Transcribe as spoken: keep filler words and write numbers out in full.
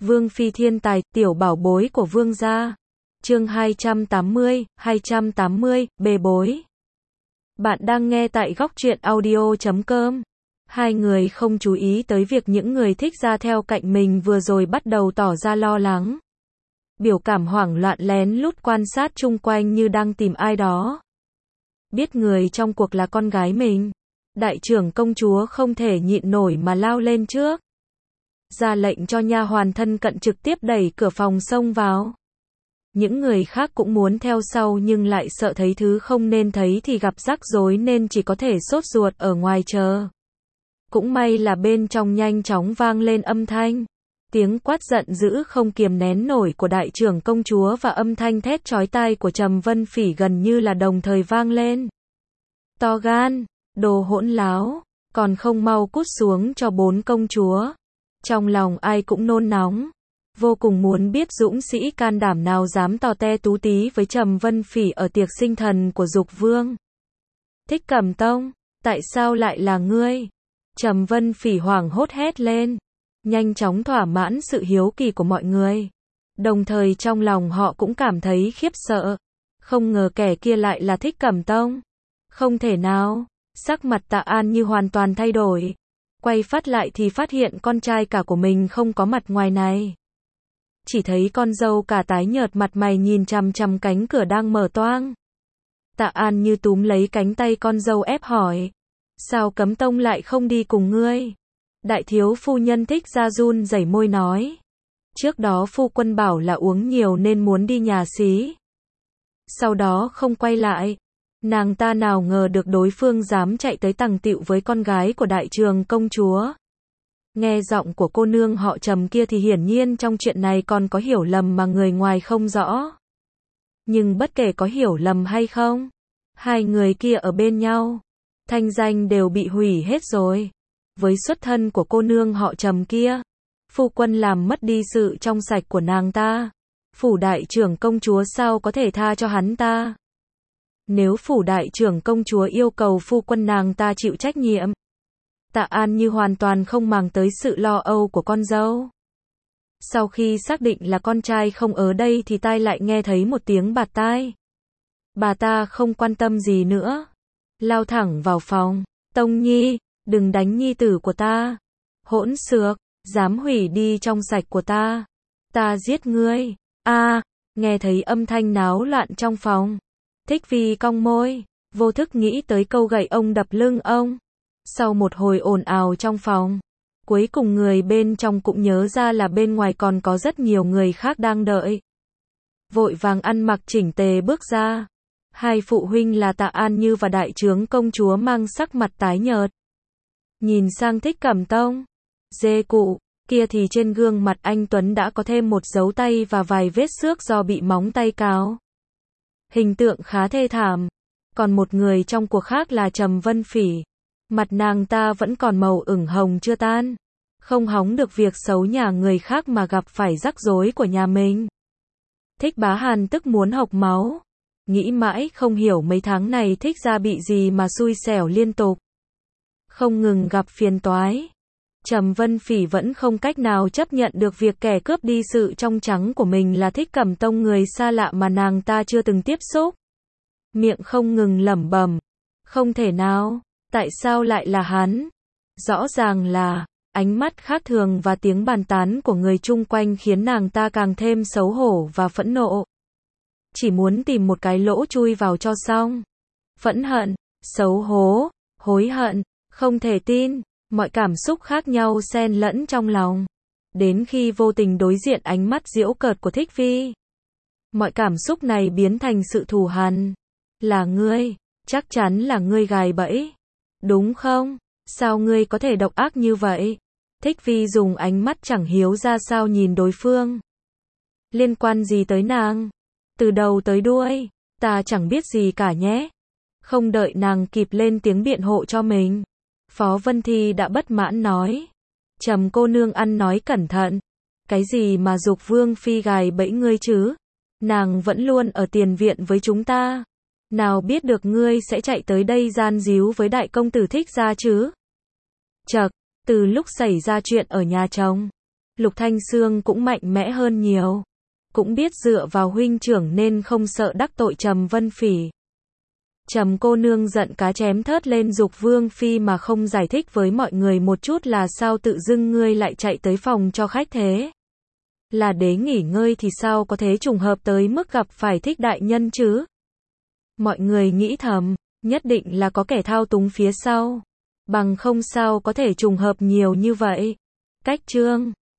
Vương phi thiên tài, tiểu bảo bối của vương gia. Chương hai trăm tám mươi, hai trăm tám mươi, bê bối. Bạn đang nghe tại góc truyện audio chấm com. Hai người không chú ý tới việc những người thích ra theo cạnh mình vừa rồi bắt đầu tỏ ra lo lắng. Biểu cảm hoảng loạn lén lút quan sát chung quanh như đang tìm ai đó. Biết người trong cuộc là con gái mình, đại trưởng công chúa không thể nhịn nổi mà lao lên trước. Ra lệnh cho nha hoàn thân cận trực tiếp đẩy cửa phòng xông vào. Những người khác cũng muốn theo sau nhưng lại sợ thấy thứ không nên thấy thì gặp rắc rối nên chỉ có thể sốt ruột ở ngoài chờ. Cũng may là bên trong nhanh chóng vang lên âm thanh. Tiếng quát giận dữ không kiềm nén nổi của đại trưởng công chúa và âm thanh thét chói tai của Trầm Vân Phỉ gần như là đồng thời vang lên. To gan, đồ hỗn láo, còn không mau cút xuống cho bốn công chúa. Trong lòng ai cũng nôn nóng, vô cùng muốn biết dũng sĩ can đảm nào dám tò te tú tí với Trầm Vân Phỉ ở tiệc sinh thần của Dục Vương. Thích Cẩm Tông, tại sao lại là ngươi? Trầm Vân Phỉ hoảng hốt hét lên, nhanh chóng thỏa mãn sự hiếu kỳ của mọi người. Đồng thời trong lòng họ cũng cảm thấy khiếp sợ, không ngờ kẻ kia lại là Thích Cẩm Tông. Không thể nào, sắc mặt Tạ An như hoàn toàn thay đổi. Quay phát lại thì phát hiện con trai cả của mình không có mặt ngoài này. Chỉ thấy con dâu cả tái nhợt mặt mày nhìn chằm chằm cánh cửa đang mở toang. Tạ An như túm lấy cánh tay con dâu ép hỏi. Sao Cấm Tông lại không đi cùng ngươi? Đại thiếu phu nhân Thích Gia run rẩy môi nói. Trước đó phu quân bảo là uống nhiều nên muốn đi nhà xí. Sau đó không quay lại. Nàng ta nào ngờ được đối phương dám chạy tới tằng tịu với con gái của đại trường công chúa. Nghe giọng của cô nương họ Trầm kia thì hiển nhiên trong chuyện này còn có hiểu lầm mà người ngoài không rõ. Nhưng bất kể có hiểu lầm hay không, hai người kia ở bên nhau, thanh danh đều bị hủy hết rồi. Với xuất thân của cô nương họ Trầm kia, phu quân làm mất đi sự trong sạch của nàng ta. Phủ đại trưởng công chúa sao có thể tha cho hắn ta? Nếu phủ đại trưởng công chúa yêu cầu phu quân nàng ta chịu trách nhiệm. Tạ An như hoàn toàn không màng tới sự lo âu của con dâu. Sau khi xác định là con trai không ở đây thì tai lại nghe thấy một tiếng bạt tai. Bà ta không quan tâm gì nữa, lao thẳng vào phòng. Tông Nhi, đừng đánh nhi tử của ta. Hỗn xược, dám hủy đi trong sạch của ta. Ta giết ngươi. A, à, nghe thấy âm thanh náo loạn trong phòng. Thích Vi cong môi, vô thức nghĩ tới câu gậy ông đập lưng ông. Sau một hồi ồn ào trong phòng, cuối cùng người bên trong cũng nhớ ra là bên ngoài còn có rất nhiều người khác đang đợi. Vội vàng ăn mặc chỉnh tề bước ra. Hai phụ huynh là Tạ An Như và đại trướng công chúa mang sắc mặt tái nhợt. Nhìn sang Thích Cẩm Tông, dê cụ, kia thì trên gương mặt anh Tuấn đã có thêm một dấu tay và vài vết xước do bị móng tay cào. Hình tượng khá thê thảm. Còn một người trong cuộc khác là Trầm Vân Phỉ. Mặt nàng ta vẫn còn màu ửng hồng chưa tan. Không hóng được việc xấu nhà người khác mà gặp phải rắc rối của nhà mình. Thích Bá Hàn tức muốn hộc máu. Nghĩ mãi không hiểu mấy tháng này Thích Gia bị gì mà xui xẻo liên tục. Không ngừng gặp phiền toái. Trầm Vân Phỉ vẫn không cách nào chấp nhận được việc kẻ cướp đi sự trong trắng của mình là Thích Cẩm Tông, người xa lạ mà nàng ta chưa từng tiếp xúc. Miệng không ngừng lẩm bẩm. Không thể nào, tại sao lại là hắn? Rõ ràng là, ánh mắt khác thường và tiếng bàn tán của người chung quanh khiến nàng ta càng thêm xấu hổ và phẫn nộ. Chỉ muốn tìm một cái lỗ chui vào cho xong. Phẫn hận, xấu hổ, hối hận, không thể tin. Mọi cảm xúc khác nhau xen lẫn trong lòng. Đến khi vô tình đối diện ánh mắt giễu cợt của Thích Vi, mọi cảm xúc này biến thành sự thù hằn. Là ngươi, chắc chắn là ngươi gài bẫy. Đúng không? Sao ngươi có thể độc ác như vậy? Thích Vi dùng ánh mắt chẳng hiếu ra sao nhìn đối phương. Liên quan gì tới nàng? Từ đầu tới đuôi, ta chẳng biết gì cả nhé. Không đợi nàng kịp lên tiếng biện hộ cho mình, Phó Vân Thi đã bất mãn nói. Trầm cô nương ăn nói cẩn thận. Cái gì mà Dục Vương phi gài bẫy ngươi chứ? Nàng vẫn luôn ở tiền viện với chúng ta. Nào biết được ngươi sẽ chạy tới đây gian díu với đại công tử Thích Gia chứ? Chậc, từ lúc xảy ra chuyện ở nhà chồng, Lục Thanh Xương cũng mạnh mẽ hơn nhiều. Cũng biết dựa vào huynh trưởng nên không sợ đắc tội Trầm Vân Phỉ. Trầm cô nương giận cá chém thớt lên giục Vương Phi mà không giải thích với mọi người một chút là sao tự dưng ngươi lại chạy tới phòng cho khách thế. Là đế nghỉ ngơi thì sao có thế trùng hợp tới mức gặp phải Thích đại nhân chứ? Mọi người nghĩ thầm, nhất định là có kẻ thao túng phía sau. Bằng không sao có thể trùng hợp nhiều như vậy. Cách chương